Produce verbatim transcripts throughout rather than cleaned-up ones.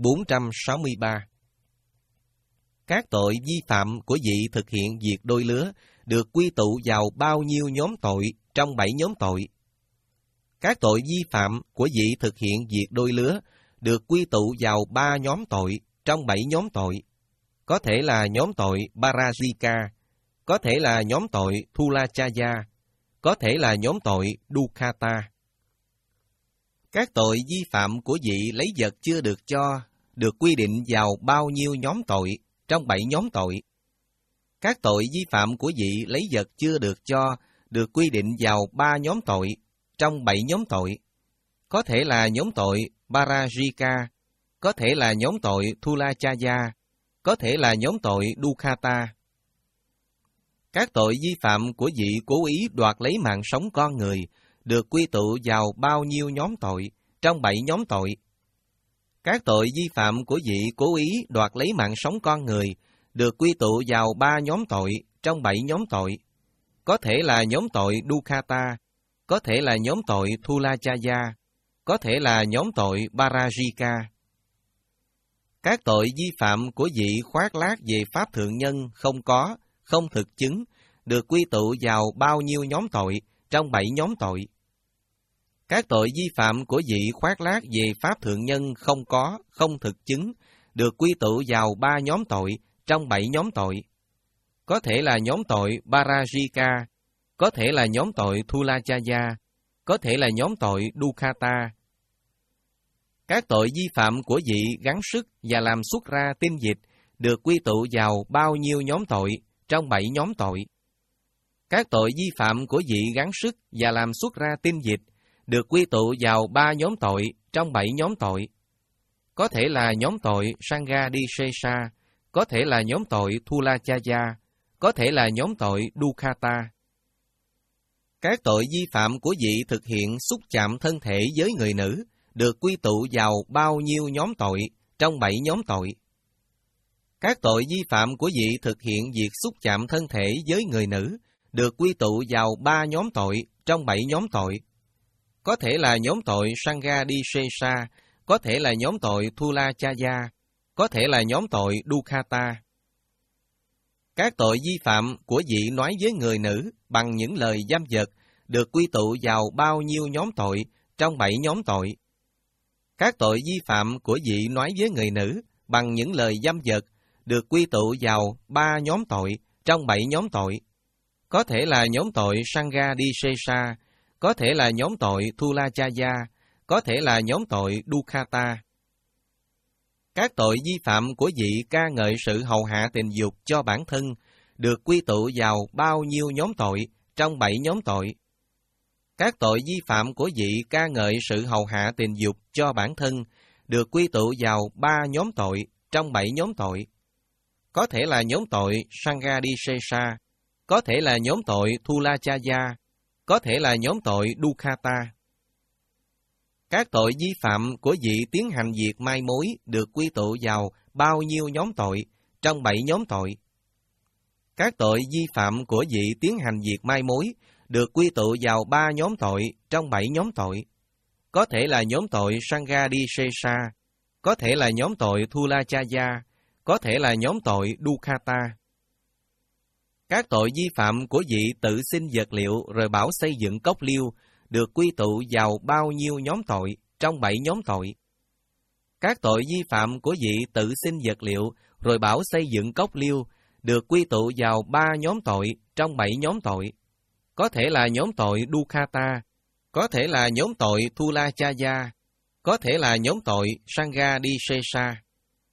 bốn trăm sáu mươi ba. Các tội vi phạm của vị thực hiện việc đôi lứa được quy tụ vào bao nhiêu nhóm tội trong bảy nhóm tội? Các tội vi phạm của vị thực hiện việc đôi lứa được quy tụ vào ba nhóm tội trong bảy nhóm tội. Có thể là nhóm tội Parajika, có thể là nhóm tội Thulachaya, có thể là nhóm tội Dukkata. Các tội vi phạm của vị lấy vật chưa được cho được quy định vào bao nhiêu nhóm tội trong bảy nhóm tội? Các tội vi phạm của vị lấy vật chưa được cho được quy định vào ba nhóm tội trong bảy nhóm tội. Có thể là nhóm tội Parajika, có thể là nhóm tội Thulachaya, có thể là nhóm tội Dukkata. Các tội vi phạm của vị cố ý đoạt lấy mạng sống con người được quy tụ vào bao nhiêu nhóm tội trong bảy nhóm tội? Các tội vi phạm của vị cố ý đoạt lấy mạng sống con người được quy tụ vào ba nhóm tội trong bảy nhóm tội. Có thể là nhóm tội Dukkata, có thể là nhóm tội Thulachaya, có thể là nhóm tội Parajika. Các tội vi phạm của vị khoác lác về pháp thượng nhân không có, không thực chứng, được quy tụ vào bao nhiêu nhóm tội trong bảy nhóm tội? Các tội vi phạm của vị khoác lác về pháp thượng nhân không có, không thực chứng, được quy tụ vào ba nhóm tội trong bảy nhóm tội. Có thể là nhóm tội Parajika, có thể là nhóm tội Thulachaya, có thể là nhóm tội Dukkata. Các tội vi phạm của vị gắng sức và làm xuất ra tinh dịch được quy tụ vào bao nhiêu nhóm tội trong bảy nhóm tội? Các tội vi phạm của vị gắng sức và làm xuất ra tinh dịch được quy tụ vào ba nhóm tội trong bảy nhóm tội. Có thể là nhóm tội Sanghadisesa, có thể là nhóm tội Thulachaya, có thể là nhóm tội Dukkata. Các tội vi phạm của vị thực hiện xúc chạm thân thể với người nữ được quy tụ vào bao nhiêu nhóm tội trong bảy nhóm tội? Các tội vi phạm của vị thực hiện việc xúc chạm thân thể với người nữ được quy tụ vào ba nhóm tội trong bảy nhóm tội. Có thể là nhóm tội Sanghadisesa, có thể là nhóm tội Thulachaya, có thể là nhóm tội Dukkata. Các tội vi phạm của vị nói với người nữ bằng những lời dâm vật được quy tụ vào bao nhiêu nhóm tội trong bảy nhóm tội? Các tội vi phạm của vị nói với người nữ bằng những lời dâm vật được quy tụ vào ba nhóm tội trong bảy nhóm tội. Có thể là nhóm tội Sanghadisesa, có thể là nhóm tội Thulachaya, có thể là nhóm tội Dukkata. Các tội vi phạm của vị ca ngợi sự hầu hạ tình dục cho bản thân được quy tụ vào bao nhiêu nhóm tội trong bảy nhóm tội? Các tội vi phạm của vị ca ngợi sự hầu hạ tình dục cho bản thân được quy tụ vào ba nhóm tội trong bảy nhóm tội. Có thể là nhóm tội Sanghadisesa, có thể là nhóm tội Thulachaya, có thể là nhóm tội Dukkata. Các tội vi phạm của vị tiến hành việc mai mối được quy tụ vào bao nhiêu nhóm tội trong bảy nhóm tội? Các tội vi phạm của vị tiến hành việc mai mối được quy tụ vào ba nhóm tội trong bảy nhóm tội. Có thể là nhóm tội Sanghadisesa, có thể là nhóm tội Thulachaya, có thể là nhóm tội Dukkata. Các tội vi phạm của vị tự sinh vật liệu rồi bảo xây dựng cốc liêu được quy tụ vào bao nhiêu nhóm tội trong bảy nhóm tội? Các tội vi phạm của vị tự sinh vật liệu rồi bảo xây dựng cốc liêu được quy tụ vào ba nhóm tội trong bảy nhóm tội. Có thể là nhóm tội Dukkata, có thể là nhóm tội Thulachaya, có thể là nhóm tội Sanghadisesa.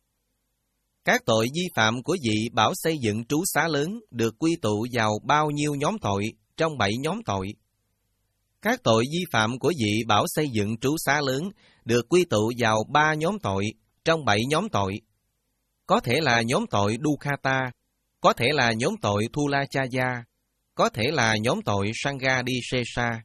Các tội vi phạm của vị bảo xây dựng trú xá lớn được quy tụ vào bao nhiêu nhóm tội trong bảy nhóm tội? Các tội vi phạm của vị bảo xây dựng trú xá lớn được quy tụ vào ba nhóm tội trong bảy nhóm tội. Có thể là nhóm tội Dukkata, có thể là nhóm tội Thulachaya, có thể là nhóm tội Sanghadisesa.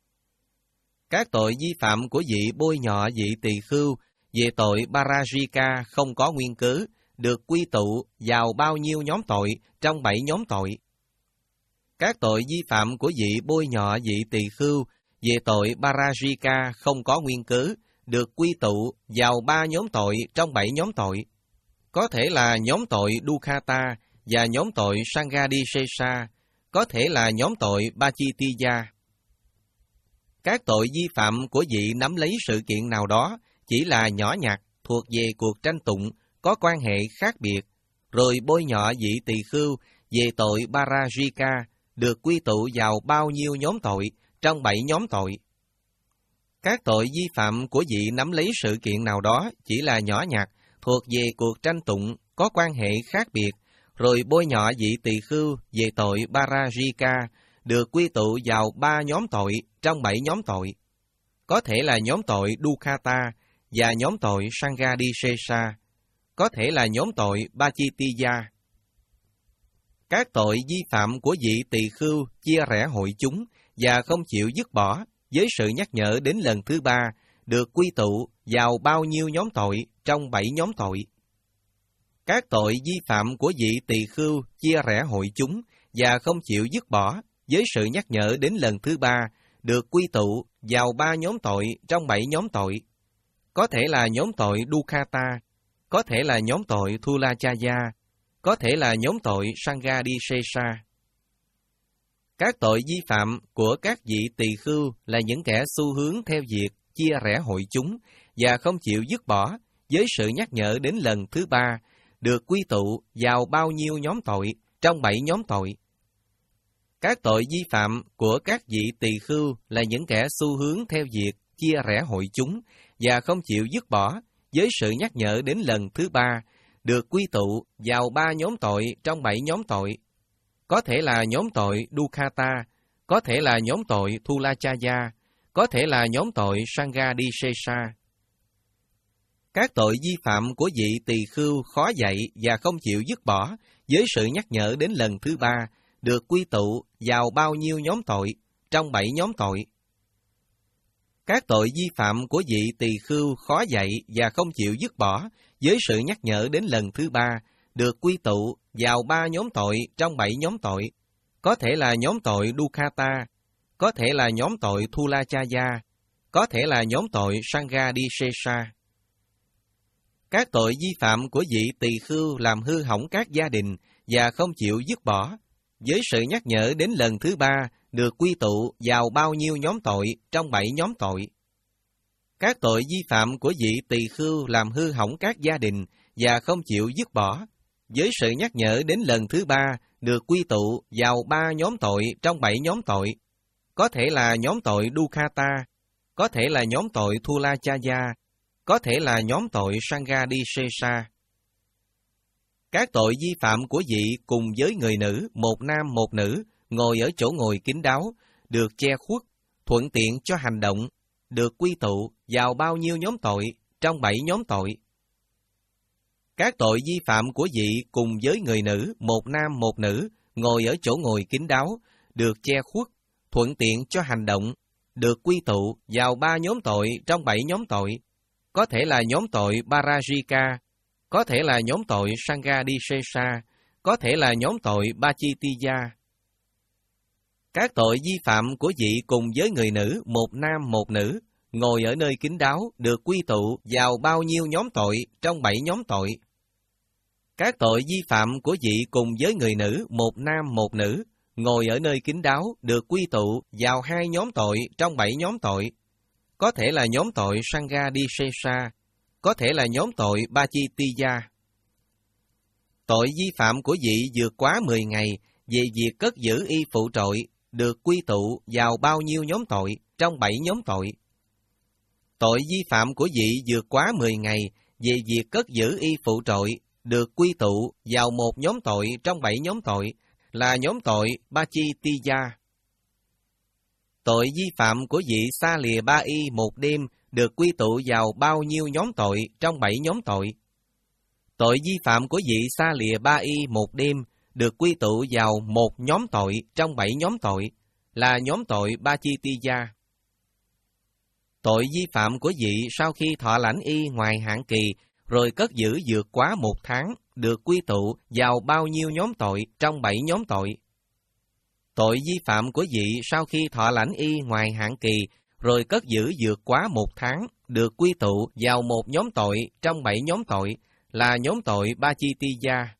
Các tội vi phạm của vị bôi nhọ vị tỳ khưu về tội Parajika không có nguyên cớ được quy tụ vào bao nhiêu nhóm tội trong bảy nhóm tội? Các tội vi phạm của vị bôi nhọ vị tỳ khưu về tội Parajika không có nguyên cớ được quy tụ vào ba nhóm tội trong bảy nhóm tội. Có thể là nhóm tội Dukkata và nhóm tội Sanghadisesa, có thể là nhóm tội Pachittiya. Các tội vi phạm của vị nắm lấy sự kiện nào đó chỉ là nhỏ nhặt, thuộc về cuộc tranh tụng, có quan hệ khác biệt, rồi bôi nhọ vị tỳ khưu về tội Parajika, được quy tụ vào bao nhiêu nhóm tội trong bảy nhóm tội. Các tội vi phạm của vị nắm lấy sự kiện nào đó chỉ là nhỏ nhặt, thuộc về cuộc tranh tụng, có quan hệ khác biệt, rồi bôi nhọ vị tỳ khưu về tội Parajika, được quy tụ vào ba nhóm tội trong bảy nhóm tội. Có thể là nhóm tội Dukkata và nhóm tội Sanghadisesa, có thể là nhóm tội Pachittiya. Các tội vi phạm của vị tỳ khưu chia rẽ hội chúng và không chịu dứt bỏ với sự nhắc nhở đến lần thứ ba, được quy tụ vào bao nhiêu nhóm tội trong bảy nhóm tội. Các tội vi phạm của vị tỳ khưu chia rẽ hội chúng và không chịu dứt bỏ với sự nhắc nhở đến lần thứ ba, được quy tụ vào ba nhóm tội trong bảy nhóm tội. Có thể là nhóm tội Dukkata, có thể là nhóm tội Thulachaya, có thể là nhóm tội Sanghadisesa. Các tội vi phạm của các vị tỳ khưu là những kẻ xu hướng theo việc chia rẽ hội chúng và không chịu dứt bỏ với sự nhắc nhở đến lần thứ ba, được quy tụ vào bao nhiêu nhóm tội trong bảy nhóm tội. Các tội vi phạm của các vị tỳ khưu là những kẻ xu hướng theo việc chia rẽ hội chúng và không chịu dứt bỏ với sự nhắc nhở đến lần thứ ba, được quy tụ vào ba nhóm tội trong bảy nhóm tội. Có thể là nhóm tội Dukkata, có thể là nhóm tội Thulachaya, có thể là nhóm tội Sanghadisesa. Các tội vi phạm của vị tỳ khưu khó dạy và không chịu dứt bỏ với sự nhắc nhở đến lần thứ ba, được quy tụ vào bao nhiêu nhóm tội trong bảy nhóm tội. Các tội vi phạm của vị tỳ khưu khó dạy và không chịu dứt bỏ với sự nhắc nhở đến lần thứ ba, được quy tụ vào ba nhóm tội trong bảy nhóm tội. Có thể là nhóm tội Dukkata, có thể là nhóm tội Thulachaya, có thể là nhóm tội Sanghadisesa. Các tội vi phạm của vị tỳ khưu làm hư hỏng các gia đình và không chịu dứt bỏ với sự nhắc nhở đến lần thứ ba, được quy tụ vào bao nhiêu nhóm tội trong bảy nhóm tội. Các tội vi phạm của vị tỳ khưu làm hư hỏng các gia đình và không chịu dứt bỏ với sự nhắc nhở đến lần thứ ba, được quy tụ vào ba nhóm tội trong bảy nhóm tội. Có thể là nhóm tội Dukkata, có thể là nhóm tội Thulachaya, có thể là nhóm tội Sanghadisesa. Các tội vi phạm của vị cùng với người nữ, một nam một nữ, ngồi ở chỗ ngồi kín đáo, được che khuất, thuận tiện cho hành động, được quy tụ vào bao nhiêu nhóm tội trong bảy nhóm tội. Các tội vi phạm của vị cùng với người nữ, một nam một nữ, ngồi ở chỗ ngồi kín đáo, được che khuất, thuận tiện cho hành động, được quy tụ vào ba nhóm tội trong bảy nhóm tội. Có thể là nhóm tội Parajika, có thể là nhóm tội Sanghadisesa, có thể là nhóm tội Pachittiya. Các tội vi phạm của vị cùng với người nữ, một nam một nữ, ngồi ở nơi kín đáo, được quy tụ vào bao nhiêu nhóm tội trong bảy nhóm tội. Các tội vi phạm của vị cùng với người nữ, một nam một nữ, ngồi ở nơi kín đáo, được quy tụ vào hai nhóm tội trong bảy nhóm tội. Có thể là nhóm tội Sanghadisesa, có thể là nhóm tội Pachittiya. Tội vi phạm của vị vượt quá mười ngày về việc cất giữ y phụ trội, được quy tụ vào bao nhiêu nhóm tội trong bảy nhóm tội. Tội vi phạm của vị vượt quá mười ngày về việc cất giữ y phụ trội, được quy tụ vào một nhóm tội trong bảy nhóm tội, là nhóm tội Pachittiya. Tội vi phạm của vị xa lìa ba y một đêm, được quy tụ vào bao nhiêu nhóm tội trong bảy nhóm tội. Tội vi phạm của vị xa lìa ba y một đêm, được quy tụ vào một nhóm tội trong bảy nhóm tội, là nhóm tội Pachittiya. Tội vi phạm của vị sau khi thọ lãnh y ngoài hạn kỳ, rồi cất giữ vượt quá một tháng, được quy tụ vào bao nhiêu nhóm tội trong bảy nhóm tội. Tội vi phạm của vị sau khi thọ lãnh y ngoài hạn kỳ, rồi cất giữ vượt quá một tháng, được quy tụ vào một nhóm tội trong bảy nhóm tội, là nhóm tội Ba-chi-ti-gia.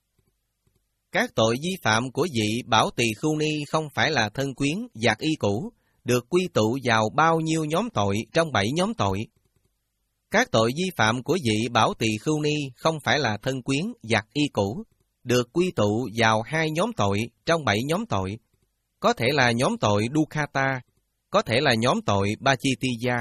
Các tội vi phạm của vị Bảo Tỳ Khưu Ni không phải là thân quyến, giặc y cũ, được quy tụ vào bao nhiêu nhóm tội trong bảy nhóm tội? Các tội vi phạm của vị Bảo Tỳ Khưu Ni không phải là thân quyến, giặc y cũ, được quy tụ vào hai nhóm tội trong bảy nhóm tội. Có thể là nhóm tội Dukkata, có thể là nhóm tội Ba-chi-ti-gia.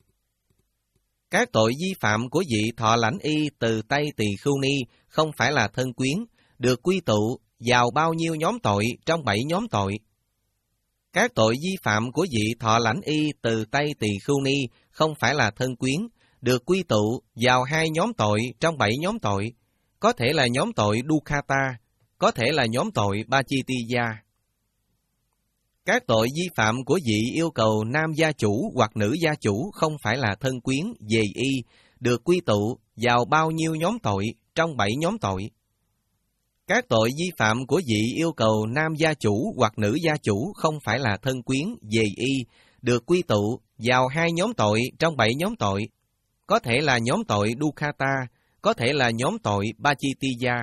Các tội vi phạm của vị thọ lãnh y từ tay Tỳ Khưu Ni không phải là thân quyến, được quy tụ vào bao nhiêu nhóm tội trong bảy nhóm tội? Các tội vi phạm của vị thọ lãnh y từ tay Tỳ Khưu Ni không phải là thân quyến, được quy tụ vào hai nhóm tội trong bảy nhóm tội. Có thể là nhóm tội Dukkata, có thể là nhóm tội Ba-chi-ti-gia. Các tội vi phạm của vị yêu cầu nam gia chủ hoặc nữ gia chủ không phải là thân quyến, về y, được quy tụ vào bao nhiêu nhóm tội trong bảy nhóm tội? Các tội vi phạm của vị yêu cầu nam gia chủ hoặc nữ gia chủ không phải là thân quyến, về y, được quy tụ vào hai nhóm tội trong bảy nhóm tội. Có thể là nhóm tội Dukkata, có thể là nhóm tội Ba-chi-ti-gia.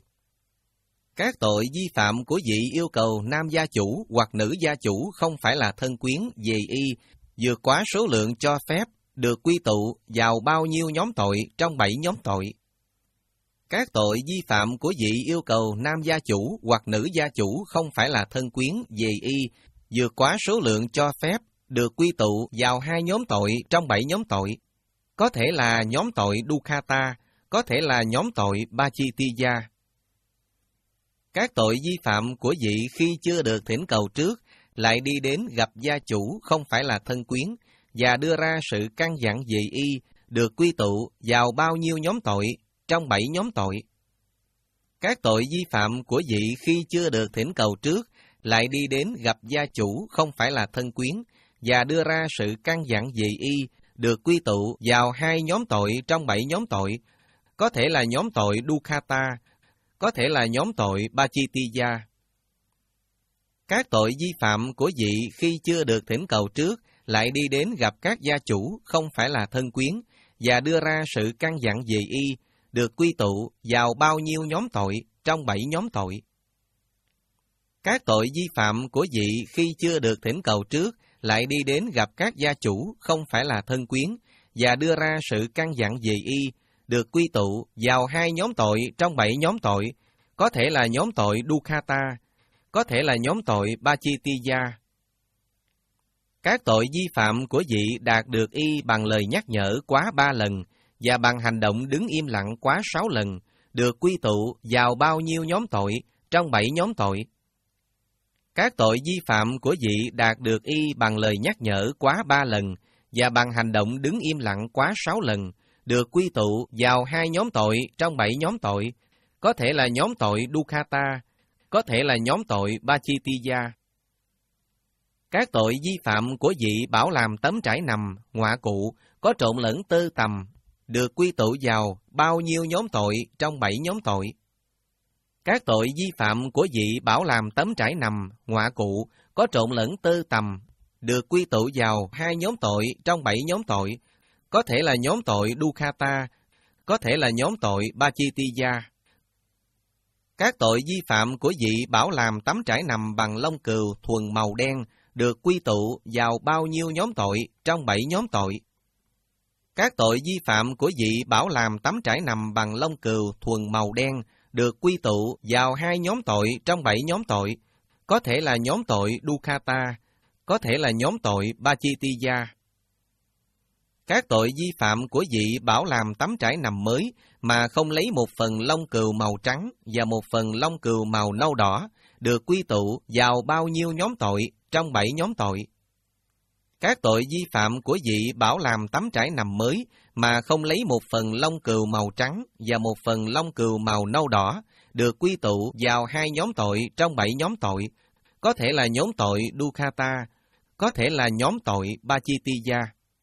Các tội vi phạm của vị yêu cầu nam gia chủ hoặc nữ gia chủ không phải là thân quyến, về y, vượt quá số lượng cho phép, được quy tụ vào bao nhiêu nhóm tội trong bảy nhóm tội? Các tội vi phạm của vị yêu cầu nam gia chủ hoặc nữ gia chủ không phải là thân quyến, về y, vượt quá số lượng cho phép, được quy tụ vào hai nhóm tội trong bảy nhóm tội. Có thể là nhóm tội Dukkata, có thể là nhóm tội Ba-chi-ti-gia. Các tội vi phạm của vị khi chưa được thỉnh cầu trước, lại đi đến gặp gia chủ không phải là thân quyến, và đưa ra sự căn dặn về y, được quy tụ vào bao nhiêu nhóm tội trong bảy nhóm tội? Các tội vi phạm của vị khi chưa được thỉnh cầu trước, lại đi đến gặp gia chủ không phải là thân quyến, và đưa ra sự căn dặn về y, được quy tụ vào hai nhóm tội trong bảy nhóm tội. Có thể là nhóm tội Dukkata, có thể là nhóm tội Ba-chi-ti-gia. Các tội vi phạm của vị khi chưa được thỉnh cầu trước, lại đi đến gặp các gia chủ không phải là thân quyến, và đưa ra sự căn dặn về y, được quy tụ vào bao nhiêu nhóm tội trong bảy nhóm tội? Các tội vi phạm của vị khi chưa được thỉnh cầu trước, lại đi đến gặp các gia chủ không phải là thân quyến, và đưa ra sự căn dặn về y, được quy tụ vào hai nhóm tội trong bảy nhóm tội. Có thể là nhóm tội Dukkata, có thể là nhóm tội Ba-chi-ti-gia. Các tội vi phạm của vị đạt được y bằng lời nhắc nhở quá ba lần, và bằng hành động đứng im lặng quá sáu lần, được quy tụ vào bao nhiêu nhóm tội trong bảy nhóm tội? Các tội vi phạm của vị đạt được y bằng lời nhắc nhở quá ba lần, và bằng hành động đứng im lặng quá sáu lần, được quy tụ vào hai nhóm tội trong bảy nhóm tội. Có thể là nhóm tội Dukkata, có thể là nhóm tội Ba-chi-ti-gia. Các tội vi phạm của vị bảo làm tấm trải nằm, ngọa cụ, có trộn lẫn tơ tằm, được quy tụ vào bao nhiêu nhóm tội trong bảy nhóm tội? Các tội vi phạm của vị bảo làm tấm trải nằm, ngọa cụ, có trộn lẫn tơ tằm, được quy tụ vào hai nhóm tội trong bảy nhóm tội. Có thể là nhóm tội Dukkata, có thể là nhóm tội Ba-chi-ti-gia. Các tội vi phạm của vị bảo làm tấm trải nằm bằng lông cừu thuần màu đen, được quy tụ vào bao nhiêu nhóm tội trong bảy nhóm tội? Các tội vi phạm của vị bảo làm tấm trải nằm bằng lông cừu thuần màu đen, được quy tụ vào hai nhóm tội trong bảy nhóm tội. Có thể là nhóm tội Dukkata, có thể là nhóm tội Ba-chi-ti-gia. Các tội vi phạm của vị bảo làm tấm trải nằm mới mà không lấy một phần lông cừu màu trắng và một phần lông cừu màu nâu đỏ, được quy tụ vào bao nhiêu nhóm tội trong bảy nhóm tội? Các tội vi phạm của vị bảo làm tấm trải nằm mới mà không lấy một phần lông cừu màu trắng và một phần lông cừu màu nâu đỏ, được quy tụ vào hai nhóm tội trong bảy nhóm tội. Có thể là nhóm tội Dukkata, có thể là nhóm tội Ba-chi-ti-gia.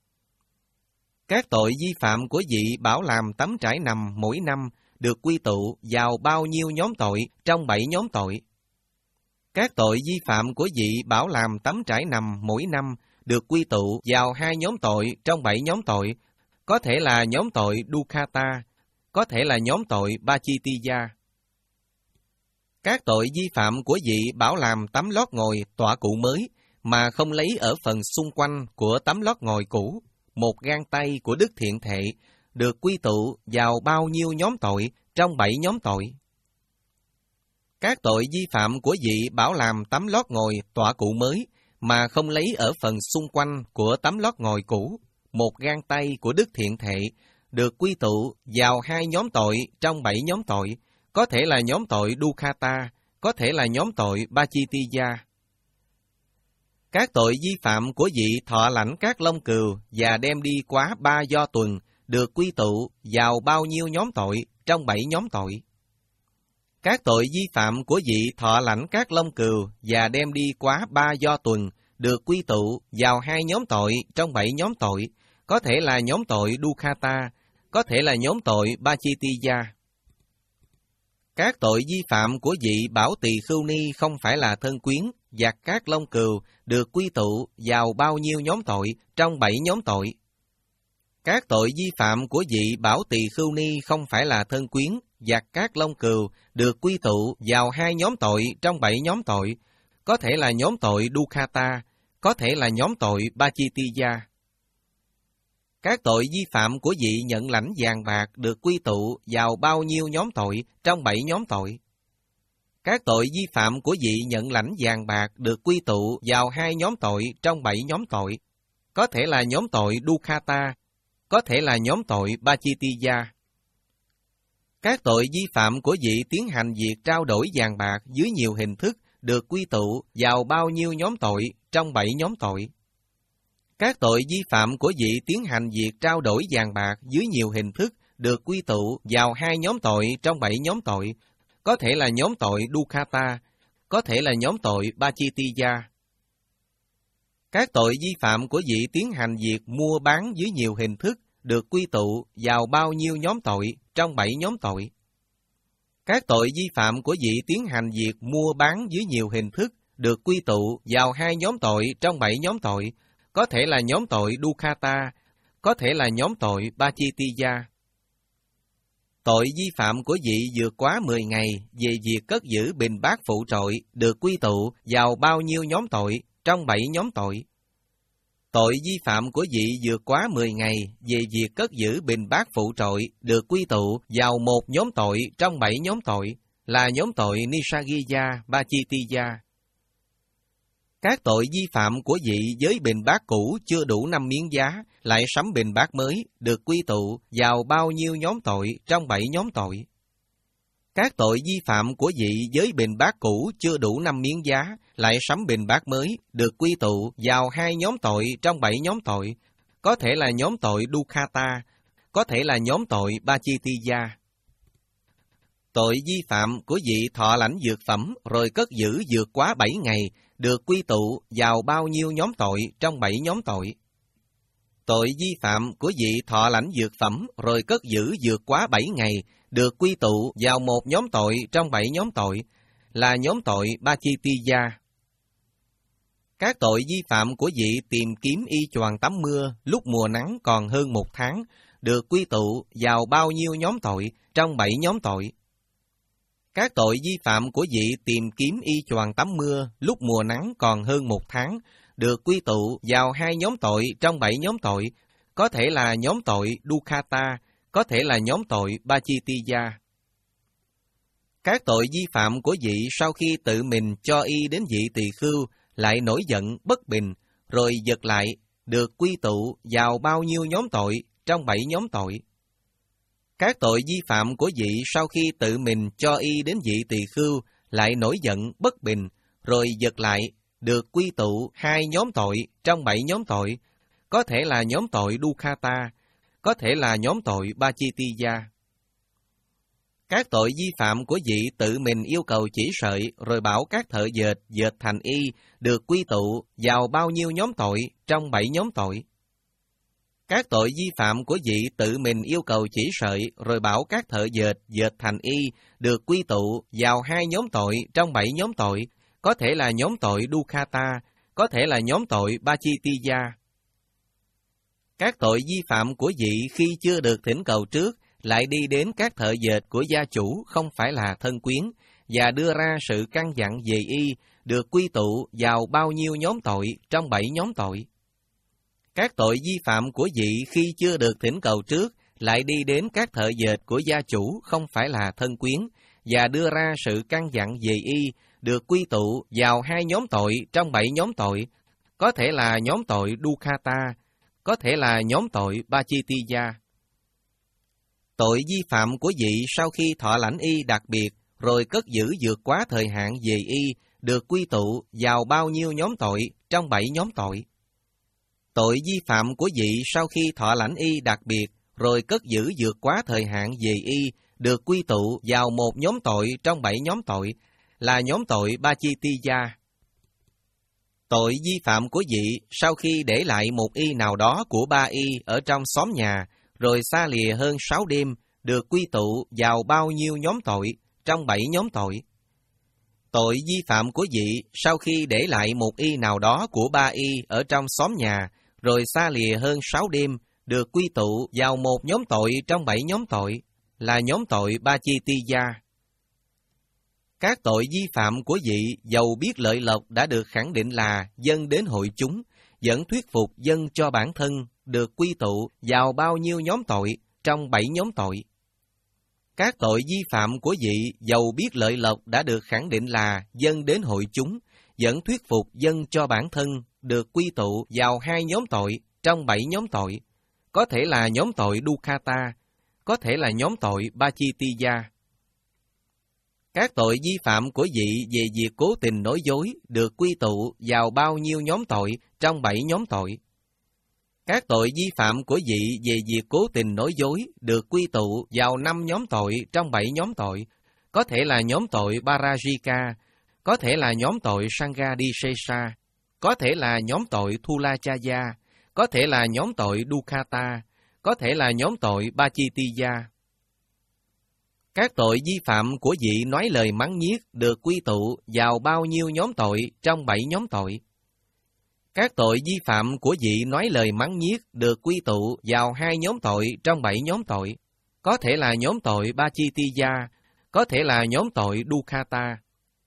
Các tội vi phạm của vị bảo làm tấm trải nằm mỗi năm được quy tụ vào bao nhiêu nhóm tội trong bảy nhóm tội? Các tội vi phạm của vị bảo làm tấm trải nằm mỗi năm được quy tụ vào hai nhóm tội trong bảy nhóm tội, có thể là nhóm tội Dukkata, có thể là nhóm tội Pachittiya. Các tội vi phạm của vị bảo làm tấm lót ngồi tọa cụ mới mà không lấy ở phần xung quanh của tấm lót ngồi cũ, một gang tay của Đức Thiện Thệ, được quy tụ vào bao nhiêu nhóm tội trong bảy nhóm tội. Các tội vi phạm của vị bảo làm tấm lót ngồi tọa cụ mới mà không lấy ở phần xung quanh của tấm lót ngồi cũ, một gang tay của Đức Thiện Thệ, được quy tụ vào hai nhóm tội trong bảy nhóm tội, có thể là nhóm tội Dukkata, có thể là nhóm tội Pachittiya. Các tội vi phạm của vị thọ lãnh các lông cừu và đem đi quá ba do tuần, được quy tụ vào bao nhiêu nhóm tội trong bảy nhóm tội. Các tội vi phạm của vị thọ lãnh các lông cừu và đem đi quá ba do tuần, được quy tụ vào hai nhóm tội trong bảy nhóm tội, có thể là nhóm tội Dukkata, có thể là nhóm tội Pachittiya. Các tội vi phạm của vị bảo tỳ khưu ni không phải là thân quyến, giặt các lông cừu, được quy tụ vào bao nhiêu nhóm tội trong bảy nhóm tội. Các tội vi phạm của vị bảo tỳ khưu ni không phải là thân quyến, giặt các lông cừu, được quy tụ vào hai nhóm tội trong bảy nhóm tội, có thể là nhóm tội Dukkata, có thể là nhóm tội Pachittiya. Các tội vi phạm của vị nhận lãnh vàng bạc được quy tụ vào bao nhiêu nhóm tội trong bảy nhóm tội. Các tội vi phạm của vị nhận lãnh vàng bạc được quy tụ vào hai nhóm tội trong bảy nhóm tội, có thể là nhóm tội Dukkata, có thể là nhóm tội Pachittiya. Các tội vi phạm của vị tiến hành việc trao đổi vàng bạc dưới nhiều hình thức được quy tụ vào bao nhiêu nhóm tội trong bảy nhóm tội. Các tội vi phạm của vị tiến hành việc trao đổi vàng bạc dưới nhiều hình thức được quy tụ vào hai nhóm tội trong bảy nhóm tội, có thể là nhóm tội Dukkata, có thể là nhóm tội Pachittiya. Các tội vi phạm của vị tiến hành việc mua bán dưới nhiều hình thức được quy tụ vào bao nhiêu nhóm tội trong bảy nhóm tội. Các tội vi phạm của vị tiến hành việc mua bán dưới nhiều hình thức được quy tụ vào hai nhóm tội trong bảy nhóm tội, có thể là nhóm tội Dukkata, có thể là nhóm tội Pachittiya. Tội vi phạm của vị vượt quá mười ngày về việc cất giữ bình bát phụ trội được quy tụ vào bao nhiêu nhóm tội trong bảy nhóm tội. Tội vi phạm của vị vượt quá mười ngày về việc cất giữ bình bát phụ trội được quy tụ vào một nhóm tội trong bảy nhóm tội, là nhóm tội Nissaggiya Pachittiya. Các tội vi phạm của vị với bình bát cũ chưa đủ năm miếng giá, lại sắm bình bát mới, được quy tụ vào bao nhiêu nhóm tội trong bảy nhóm tội. Các tội vi phạm của vị với bình bát cũ chưa đủ năm miếng giá, lại sắm bình bát mới, được quy tụ vào hai nhóm tội trong bảy nhóm tội, có thể là nhóm tội Dukkata, có thể là nhóm tội Pachittiya. Tội vi phạm của vị thọ lãnh dược phẩm rồi cất giữ vượt quá bảy ngày, được quy tụ vào bao nhiêu nhóm tội trong bảy nhóm tội. Tội vi phạm của vị thọ lãnh dược phẩm rồi cất giữ vượt quá bảy ngày, được quy tụ vào một nhóm tội trong bảy nhóm tội, là nhóm tội Pachittiya. Các tội vi phạm của vị tìm kiếm y choàng tắm mưa lúc mùa nắng còn hơn một tháng, được quy tụ vào bao nhiêu nhóm tội trong bảy nhóm tội. Các tội vi phạm của vị tìm kiếm y choàng tắm mưa lúc mùa nắng còn hơn một tháng, được quy tụ vào hai nhóm tội trong bảy nhóm tội, có thể là nhóm tội Dukkata, có thể là nhóm tội Pachittiya. Các tội vi phạm của vị sau khi tự mình cho y đến vị tỳ khưu, lại nổi giận bất bình, rồi giật lại, được quy tụ vào bao nhiêu nhóm tội trong bảy nhóm tội. Các tội vi phạm của vị sau khi tự mình cho y đến vị tỳ khưu, lại nổi giận bất bình, rồi giật lại, được quy tụ hai nhóm tội trong bảy nhóm tội, có thể là nhóm tội Dukkata, có thể là nhóm tội Pachittiya. Các tội vi phạm của vị tự mình yêu cầu chỉ sợi rồi bảo các thợ dệt dệt thành y, được quy tụ vào bao nhiêu nhóm tội trong bảy nhóm tội. Các tội vi phạm của vị tự mình yêu cầu chỉ sợi rồi bảo các thợ dệt dệt thành y, được quy tụ vào hai nhóm tội trong bảy nhóm tội, có thể là nhóm tội Dukkata, có thể là nhóm tội Pachittiya. Các tội vi phạm của vị khi chưa được thỉnh cầu trước lại đi đến các thợ dệt của gia chủ không phải là thân quyến và đưa ra sự căn dặn về y được quy tụ vào bao nhiêu nhóm tội trong bảy nhóm tội. Các tội vi phạm của vị khi chưa được thỉnh cầu trước lại đi đến các thợ dệt của gia chủ không phải là thân quyến và đưa ra sự căn dặn về y được quy tụ vào hai nhóm tội trong bảy nhóm tội, có thể là nhóm tội Dukkata, có thể là nhóm tội Pachittiya. Tội vi phạm của vị sau khi thọ lãnh y đặc biệt rồi cất giữ vượt quá thời hạn về y được quy tụ vào bao nhiêu nhóm tội trong bảy nhóm tội. Tội vi phạm của vị sau khi thọ lãnh y đặc biệt rồi cất giữ vượt quá thời hạn về y được quy tụ vào một nhóm tội trong bảy nhóm tội là nhóm tội Pachittiya. Tội vi phạm của vị sau khi để lại một y nào đó của ba y ở trong xóm nhà rồi xa lìa hơn sáu đêm được quy tụ vào bao nhiêu nhóm tội trong bảy nhóm tội. Tội vi phạm của vị sau khi để lại một y nào đó của ba y ở trong xóm nhà rồi xa lìa hơn sáu đêm được quy tụ vào một nhóm tội trong bảy nhóm tội là nhóm tội Pachittiya. Các tội vi phạm của vị dầu biết lợi lộc đã được khẳng định là dâng đến hội chúng, vẫn thuyết phục dâng cho bản thân được quy tụ vào bao nhiêu nhóm tội trong bảy nhóm tội. Các tội vi phạm của vị dầu biết lợi lộc đã được khẳng định là dâng đến hội chúng, vẫn thuyết phục dâng cho bản thân được quy tụ vào hai nhóm tội trong bảy nhóm tội, có thể là nhóm tội Dukkata, có thể là nhóm tội Pachittiya. Các tội vi phạm của vị về việc cố tình nói dối được quy tụ vào bao nhiêu nhóm tội trong bảy nhóm tội. Các tội vi phạm của vị về việc cố tình nói dối được quy tụ vào năm nhóm tội trong bảy nhóm tội, có thể là nhóm tội Parajika, có thể là nhóm tội Sanghadisesa, có thể là nhóm tội Thulachaya, có thể là nhóm tội Dukkata, có thể là nhóm tội Pachittiya. Các tội vi phạm của vị nói lời mắng nhiếc được quy tụ vào bao nhiêu nhóm tội trong bảy nhóm tội. Các tội vi phạm của vị nói lời mắng nhiếc được quy tụ vào hai nhóm tội trong bảy nhóm tội, có thể là nhóm tội Pachittiya, có thể là nhóm tội Dukkata.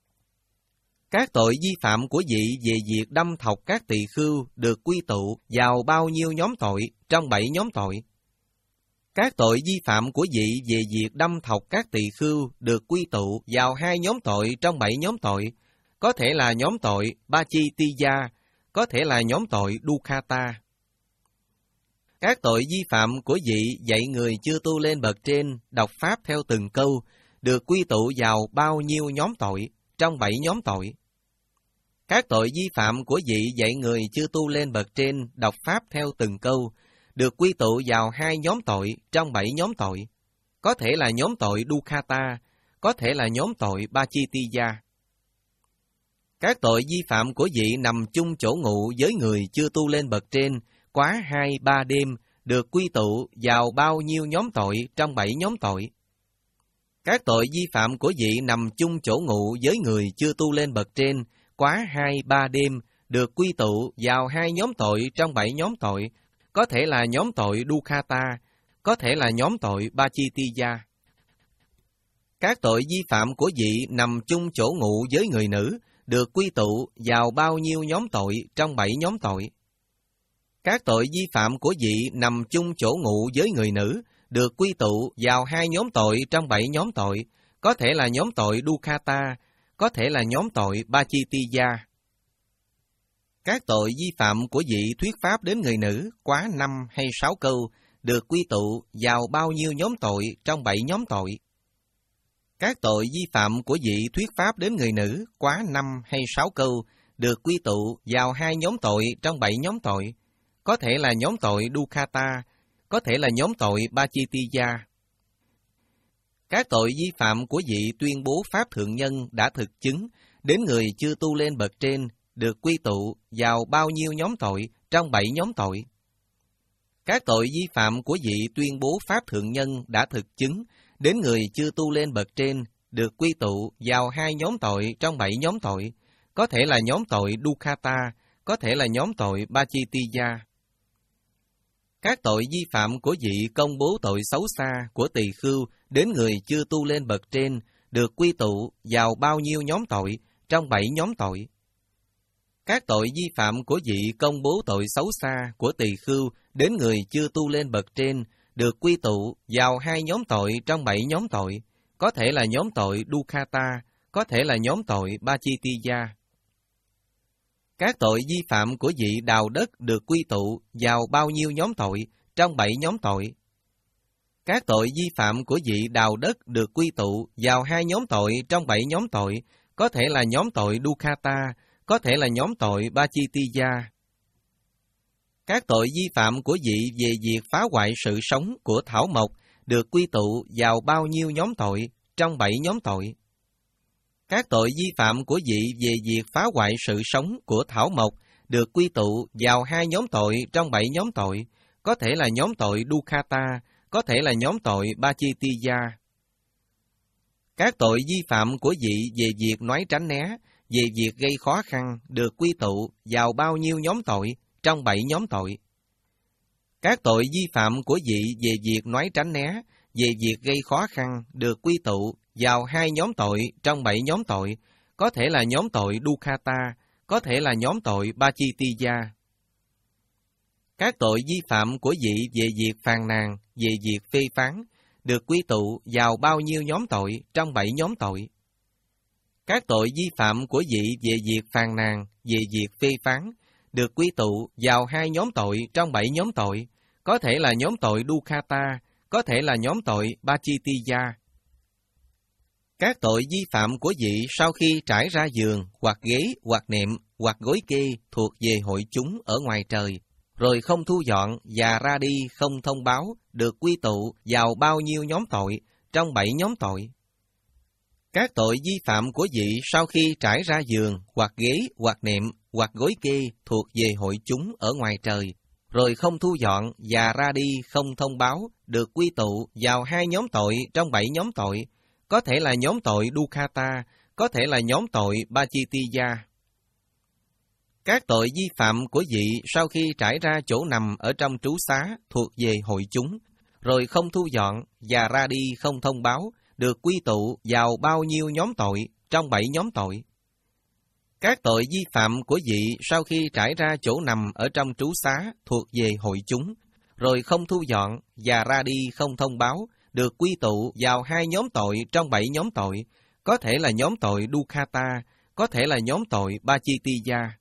Các tội vi phạm của vị về việc đâm thọc các tỳ khưu được quy tụ vào bao nhiêu nhóm tội trong bảy nhóm tội. Các tội vi phạm của vị về việc đâm thọc các tỳ khưu được quy tụ vào hai nhóm tội trong bảy nhóm tội, có thể là nhóm tội Pachittiya, có thể là nhóm tội Dukkata. Các tội vi phạm của vị dạy người chưa tu lên bậc trên đọc pháp theo từng câu được quy tụ vào bao nhiêu nhóm tội trong bảy nhóm tội. Các tội vi phạm của vị dạy người chưa tu lên bậc trên đọc pháp theo từng câu được quy tụ vào hai nhóm tội trong bảy nhóm tội, có thể là nhóm tội Dukkata, có thể là nhóm tội Pachittiya. Các tội vi phạm của vị nằm chung chỗ ngụ với người chưa tu lên bậc trên quá hai ba đêm được quy tụ vào bao nhiêu nhóm tội trong bảy nhóm tội. Các tội vi phạm của vị nằm chung chỗ ngụ với người chưa tu lên bậc trên quá hai ba đêm được quy tụ vào hai nhóm tội trong bảy nhóm tội, có thể là nhóm tội Dukkata, có thể là nhóm tội Pachittiya. Các tội vi phạm của vị nằm chung chỗ ngụ với người nữ được quy tụ vào bao nhiêu nhóm tội trong bảy nhóm tội. Các tội vi phạm của vị nằm chung chỗ ngụ với người nữ được quy tụ vào hai nhóm tội trong bảy nhóm tội, có thể là nhóm tội Dukkata, có thể là nhóm tội Pachittiya. Các tội vi phạm của vị thuyết pháp đến người nữ quá năm hay sáu câu được quy tụ vào bao nhiêu nhóm tội trong bảy nhóm tội. Các tội vi phạm của vị thuyết pháp đến người nữ quá năm hay sáu câu được quy tụ vào hai nhóm tội trong bảy nhóm tội, có thể là nhóm tội Dukkata, có thể là nhóm tội Pachittiya. Các tội vi phạm của vị tuyên bố pháp thượng nhân đã thực chứng đến người chưa tu lên bậc trên được quy tụ vào bao nhiêu nhóm tội trong bảy nhóm tội. Các tội vi phạm của vị tuyên bố pháp thượng nhân đã thực chứng đến người chưa tu lên bậc trên được quy tụ vào hai nhóm tội trong bảy nhóm tội, có thể là nhóm tội Dukkata, có thể là nhóm tội Pachittiya. Các tội vi phạm của vị công bố tội xấu xa của tỳ khưu đến người chưa tu lên bậc trên được quy tụ vào bao nhiêu nhóm tội trong bảy nhóm tội? Các tội vi phạm của vị công bố tội xấu xa của tỳ khưu đến người chưa tu lên bậc trên được quy tụ vào hai nhóm tội trong bảy nhóm tội, có thể là nhóm tội Dukkata, có thể là nhóm tội Pachittiya. Các tội vi phạm của vị đào đất được quy tụ vào bao nhiêu nhóm tội trong bảy nhóm tội? Các tội vi phạm của vị đào đất được quy tụ vào hai nhóm tội trong bảy nhóm tội, có thể là nhóm tội Dukkata, có thể là nhóm tội Pachittiya. Các tội vi phạm của vị về việc phá hoại sự sống của thảo mộc được quy tụ vào bao nhiêu nhóm tội trong bảy nhóm tội? Các tội vi phạm của vị về việc phá hoại sự sống của thảo mộc được quy tụ vào hai nhóm tội trong bảy nhóm tội, có thể là nhóm tội Dukkata, có thể là nhóm tội Pachittiya. Các tội vi phạm của vị về việc nói tránh né, về việc gây khó khăn được quy tụ vào bao nhiêu nhóm tội trong bảy nhóm tội? Các tội vi phạm của vị về việc nói tránh né, về việc gây khó khăn được quy tụ vào hai nhóm tội trong bảy nhóm tội, có thể là nhóm tội Dukkata, có thể là nhóm tội Pachittiya. Các tội vi phạm của vị về việc phàn nàn, về việc phê phán, được quy tụ vào bao nhiêu nhóm tội trong bảy nhóm tội? Các tội vi phạm của vị về việc phàn nàn, về việc phê phán, được quy tụ vào hai nhóm tội trong bảy nhóm tội, có thể là nhóm tội Dukkata, có thể là nhóm tội Pachittiya. Các tội vi phạm của vị sau khi trải ra giường, hoặc ghế, hoặc nệm, hoặc gối kê thuộc về hội chúng ở ngoài trời, rồi không thu dọn và ra đi không thông báo, được quy tụ vào bao nhiêu nhóm tội trong bảy nhóm tội? Các tội vi phạm của vị sau khi trải ra giường, hoặc ghế, hoặc nệm, hoặc gối kê thuộc về hội chúng ở ngoài trời, rồi không thu dọn và ra đi không thông báo, được quy tụ vào hai nhóm tội trong bảy nhóm tội, có thể là nhóm tội Dukkata, có thể là nhóm tội Pachittiya. Các tội vi phạm của vị sau khi trải ra chỗ nằm ở trong trú xá thuộc về hội chúng, rồi không thu dọn và ra đi không thông báo, được quy tụ vào bao nhiêu nhóm tội trong bảy nhóm tội? Các tội vi phạm của vị sau khi trải ra chỗ nằm ở trong trú xá thuộc về hội chúng, rồi không thu dọn và ra đi không thông báo, được quy tụ vào hai nhóm tội trong bảy nhóm tội, có thể là nhóm tội Dukkata, có thể là nhóm tội Pachittiya.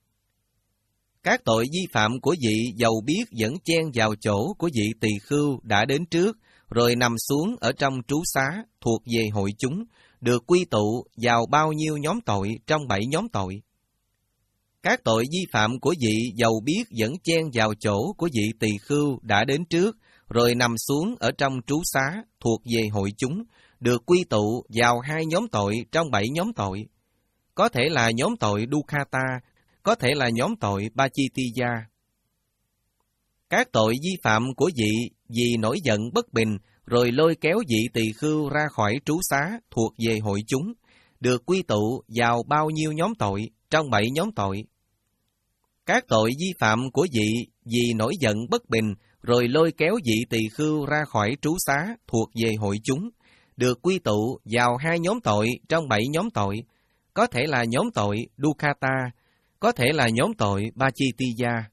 Các tội vi phạm của vị dầu biết dẫn chen vào chỗ của vị tỳ khưu đã đến trước, rồi nằm xuống ở trong trú xá thuộc về hội chúng, được quy tụ vào bao nhiêu nhóm tội trong bảy nhóm tội? Các tội vi phạm của vị dầu biết dẫn chen vào chỗ của vị tỳ khưu đã đến trước, rồi nằm xuống ở trong trú xá thuộc về hội chúng, được quy tụ vào hai nhóm tội trong bảy nhóm tội, có thể là nhóm tội Dukkata, có thể là nhóm tội Pachittiya. Các tội vi phạm của vị vì nổi giận bất bình, rồi lôi kéo vị tỳ khưu ra khỏi trú xá thuộc về hội chúng, được quy tụ vào bao nhiêu nhóm tội trong bảy nhóm tội? Các tội vi phạm của vị vì nổi giận bất bình, rồi lôi kéo vị tỳ khưu ra khỏi trú xá thuộc về hội chúng, được quy tụ vào hai nhóm tội trong bảy nhóm tội, có thể là nhóm tội Dukkata, có thể là nhóm tội Pachittiya.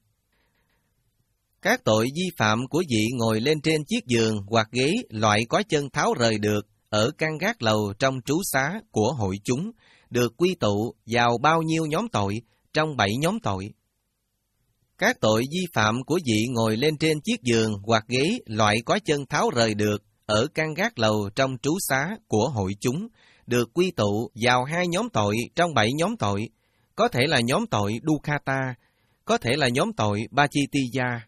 Các tội vi phạm của vị ngồi lên trên chiếc giường hoặc ghế loại có chân tháo rời được ở căn gác lầu trong trú xá của hội chúng, được quy tụ vào bao nhiêu nhóm tội trong bảy nhóm tội? Các tội vi phạm của vị ngồi lên trên chiếc giường hoặc ghế loại có chân tháo rời được ở căn gác lầu trong trú xá của hội chúng, được quy tụ vào hai nhóm tội trong bảy nhóm tội, có thể là nhóm tội Dukkata, có thể là nhóm tội Pachittiya.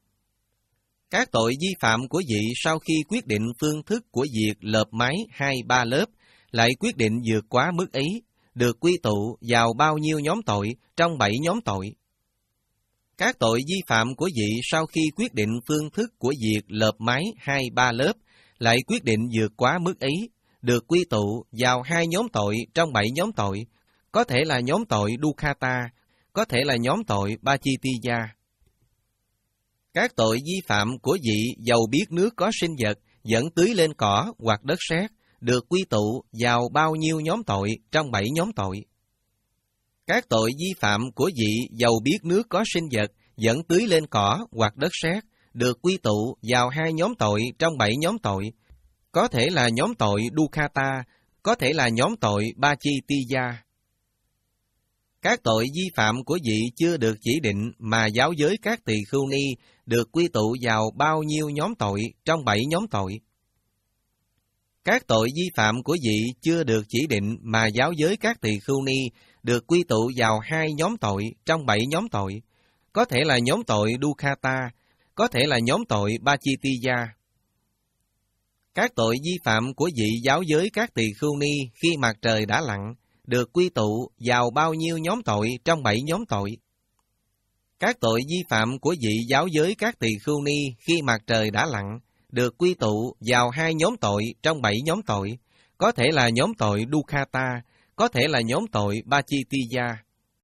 Các tội vi phạm của vị sau khi quyết định phương thức của việc lợp mái hai ba lớp, lại quyết định vượt quá mức ấy, được quy tụ vào bao nhiêu nhóm tội trong bảy nhóm tội? Các tội vi phạm của vị sau khi quyết định phương thức của việc lợp mái hai ba lớp, lại quyết định vượt quá mức ấy, được quy tụ vào hai nhóm tội trong bảy nhóm tội, có thể là nhóm tội Dukkata, có thể là nhóm tội Pachittiya. Các tội vi phạm của vị dầu biết nước có sinh vật dẫn tưới lên cỏ hoặc đất sét được quy tụ vào bao nhiêu nhóm tội trong bảy nhóm tội. Các tội vi phạm của vị dầu biết nước có sinh vật dẫn tưới lên cỏ hoặc đất sét được quy tụ vào hai nhóm tội trong bảy nhóm tội, có thể là nhóm tội Dukkata, có thể là nhóm tội Pachittiya. Các tội vi phạm của vị chưa được chỉ định mà giáo giới các tỳ khưu ni được quy tụ vào bao nhiêu nhóm tội trong bảy nhóm tội. Các tội vi phạm của vị chưa được chỉ định mà giáo giới các tỳ khưu ni được quy tụ vào hai nhóm tội trong bảy nhóm tội, có thể là nhóm tội Dukkata, có thể là nhóm tội Pachittiya. Các tội vi phạm của vị giáo giới các tỳ khưu ni khi mặt trời đã lặn được quy tụ vào bao nhiêu nhóm tội trong bảy nhóm tội. Các tội vi phạm của vị giáo giới các tỳ khưu ni khi mặt trời đã lặn được quy tụ vào hai nhóm tội trong bảy nhóm tội, có thể là nhóm tội Dukkata, có thể là nhóm tội Pachittiya.